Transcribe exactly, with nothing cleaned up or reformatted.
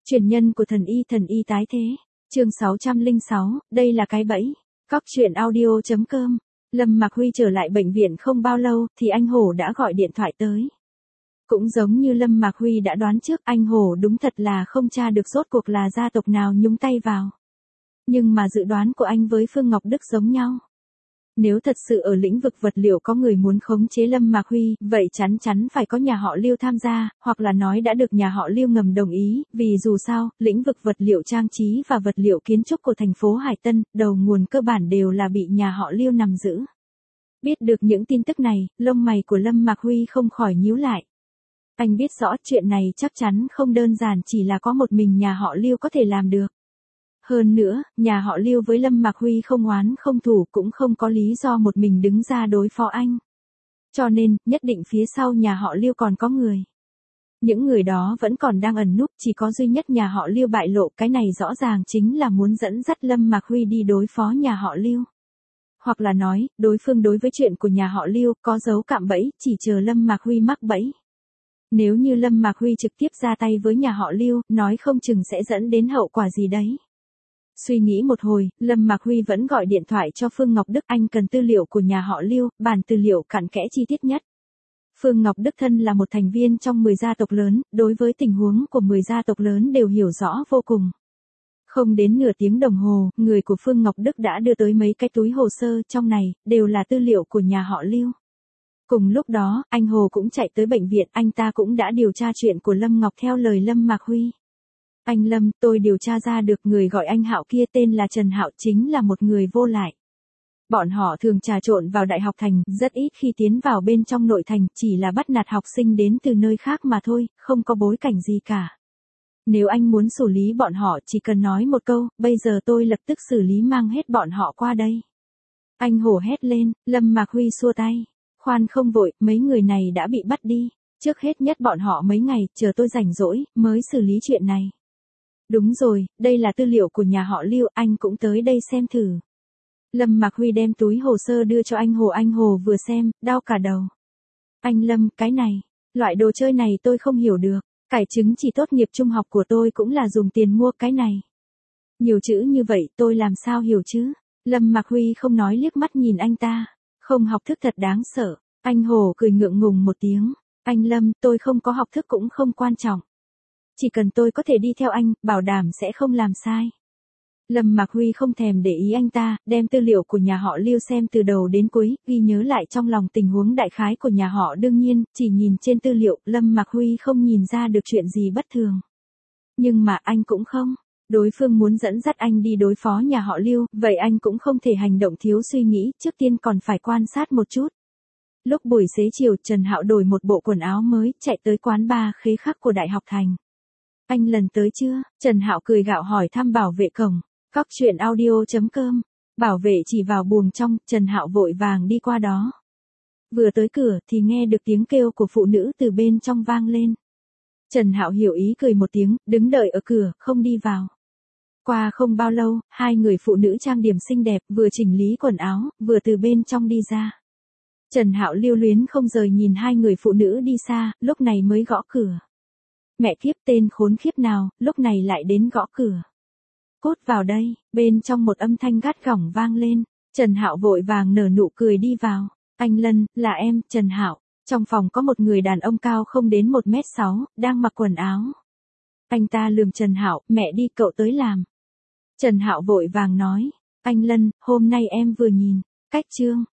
Truyền nhân của thần y thần y tái thế. Chương sáu trăm lẻ sáu, đây là cái bẫy. Cóc truyện audio chấm com. Lâm Mạc Huy trở lại bệnh viện không bao lâu thì anh Hổ đã gọi điện thoại tới. Cũng giống như Lâm Mạc Huy đã đoán trước, anh Hổ đúng thật là không tra được rốt cuộc là gia tộc nào nhúng tay vào. Nhưng mà dự đoán của anh với Phương Ngọc Đức giống nhau. Nếu thật sự ở lĩnh vực vật liệu có người muốn khống chế Lâm Mạc Huy, vậy chắn chắn phải có nhà họ Lưu tham gia, hoặc là nói đã được nhà họ Lưu ngầm đồng ý, vì dù sao, lĩnh vực vật liệu trang trí và vật liệu kiến trúc của thành phố Hải Tân, đầu nguồn cơ bản đều là bị nhà họ Lưu nắm giữ. Biết được những tin tức này, lông mày của Lâm Mạc Huy không khỏi nhíu lại. Anh biết rõ chuyện này chắc chắn không đơn giản chỉ là có một mình nhà họ Lưu có thể làm được. Hơn nữa, nhà họ Lưu với Lâm Mạc Huy không oán không thù, cũng không có lý do một mình đứng ra đối phó anh. Cho nên, nhất định phía sau nhà họ Lưu còn có người. Những người đó vẫn còn đang ẩn núp, chỉ có duy nhất nhà họ Lưu bại lộ, cái này rõ ràng chính là muốn dẫn dắt Lâm Mạc Huy đi đối phó nhà họ Lưu. Hoặc là nói, đối phương đối với chuyện của nhà họ Lưu có dấu cạm bẫy, chỉ chờ Lâm Mạc Huy mắc bẫy. Nếu như Lâm Mạc Huy trực tiếp ra tay với nhà họ Lưu, nói không chừng sẽ dẫn đến hậu quả gì đấy. Suy nghĩ một hồi, Lâm Mạc Huy vẫn gọi điện thoại cho Phương Ngọc Đức, anh cần tư liệu của nhà họ Lưu, bản tư liệu cặn kẽ chi tiết nhất. Phương Ngọc Đức thân là một thành viên trong mười gia tộc lớn, đối với tình huống của mười gia tộc lớn đều hiểu rõ vô cùng. Không đến nửa tiếng đồng hồ, người của Phương Ngọc Đức đã đưa tới mấy cái túi hồ sơ, trong này, đều là tư liệu của nhà họ Lưu. Cùng lúc đó, anh Hồ cũng chạy tới bệnh viện, anh ta cũng đã điều tra chuyện của Lâm Ngọc theo lời Lâm Mạc Huy. Anh Lâm, tôi điều tra ra được người gọi anh Hạo kia tên là Trần Hạo, chính là một người vô lại. Bọn họ thường trà trộn vào Đại học Thành, rất ít khi tiến vào bên trong nội thành, chỉ là bắt nạt học sinh đến từ nơi khác mà thôi, không có bối cảnh gì cả. Nếu anh muốn xử lý bọn họ chỉ cần nói một câu, bây giờ tôi lập tức xử lý mang hết bọn họ qua đây. Anh hổ hét lên, Lâm Mạc Huy xua tay. Khoan không vội, mấy người này đã bị bắt đi. Trước hết nhất bọn họ mấy ngày, chờ tôi rảnh rỗi, mới xử lý chuyện này. Đúng rồi, đây là tư liệu của nhà họ Lưu, anh cũng tới đây xem thử. Lâm Mạc Huy đem túi hồ sơ đưa cho anh Hồ, anh Hồ vừa xem, đau cả đầu. Anh Lâm, cái này, loại đồ chơi này tôi không hiểu được, cải chứng chỉ tốt nghiệp trung học của tôi cũng là dùng tiền mua cái này. Nhiều chữ như vậy tôi làm sao hiểu chứ? Lâm Mạc Huy không nói, liếc mắt nhìn anh ta, không học thức thật đáng sợ. Anh Hồ cười ngượng ngùng một tiếng, anh Lâm, tôi không có học thức cũng không quan trọng. Chỉ cần tôi có thể đi theo anh, bảo đảm sẽ không làm sai. Lâm Mạc Huy không thèm để ý anh ta, đem tư liệu của nhà họ Lưu xem từ đầu đến cuối, ghi nhớ lại trong lòng tình huống đại khái của nhà họ. Đương nhiên, chỉ nhìn trên tư liệu, Lâm Mạc Huy không nhìn ra được chuyện gì bất thường. Nhưng mà anh cũng không. Đối phương muốn dẫn dắt anh đi đối phó nhà họ Lưu, vậy anh cũng không thể hành động thiếu suy nghĩ, trước tiên còn phải quan sát một chút. Lúc buổi xế chiều, Trần Hạo đổi một bộ quần áo mới, chạy tới quán bar Khế Khắc của Đại học Thành. Anh lần tới chưa? Trần Hạo cười gạo hỏi thăm bảo vệ cổng. Cóc truyện audio chấm com. Bảo vệ chỉ vào buồng trong, Trần Hạo vội vàng đi qua đó. Vừa tới cửa thì nghe được tiếng kêu của phụ nữ từ bên trong vang lên. Trần Hạo hiểu ý cười một tiếng, đứng đợi ở cửa, không đi vào. Qua không bao lâu, hai người phụ nữ trang điểm xinh đẹp, vừa chỉnh lý quần áo, vừa từ bên trong đi ra. Trần Hạo lưu luyến không rời nhìn hai người phụ nữ đi xa, lúc này mới gõ cửa. Mẹ kiếp, tên khốn khiếp nào, lúc này lại đến gõ cửa. Cốt vào đây, bên trong một âm thanh gắt gỏng vang lên. Trần Hạo vội vàng nở nụ cười đi vào. Anh Lân, là em, Trần Hạo. Trong phòng có một người đàn ông cao không đến một mét sáu, đang mặc quần áo. Anh ta lườm Trần Hạo, mẹ đi, cậu tới làm. Trần Hạo vội vàng nói, anh Lân, hôm nay em vừa nhìn, cách chương,